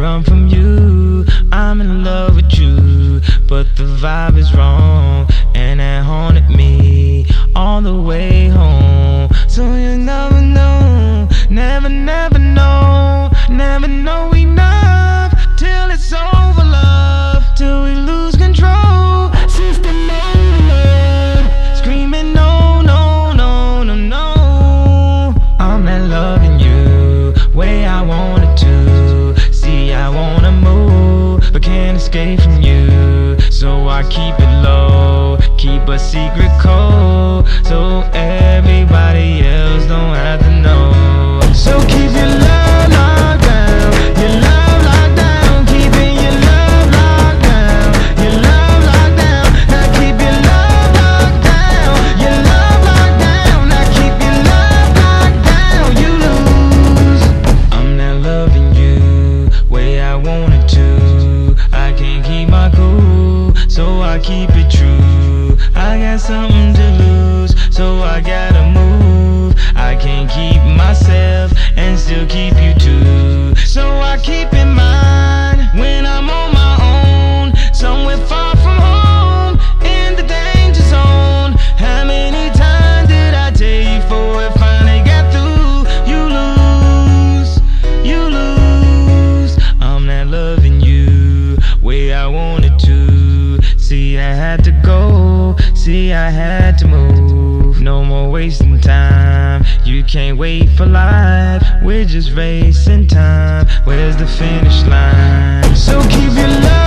run from you. I'm in love with you, but the vibe is wrong, and it haunted me all the way home. So you never know, never know enough till it's over, love, till we lose control. System overload, screaming no, no, no, no, no. I'm not loving you way I wanted to. See, I wanna move, but can't escape from you. So I keep it low, keep a secret code, so everybody else don't have to know. So keep your love locked down, your love locked down, keeping your love locked down, your love locked down. Now keep your love locked down, your love locked down. Now keep your love locked down, you lose. I'm not loving you way I wanted to. I can't keep my cool, so I keep it true. I got something to lose, so I gotta move. I can't keep myself and still keep you too. So I keep in mind when I'm on my own, somewhere far from home, in the danger zone. How many times did I tell you before it finally got through? You lose, you lose. I'm not loving you way I wanted to. See, I had to go, see, I had to move. No more wasting time, you can't wait for life. We're just racing time, where's the finish line? So keep your love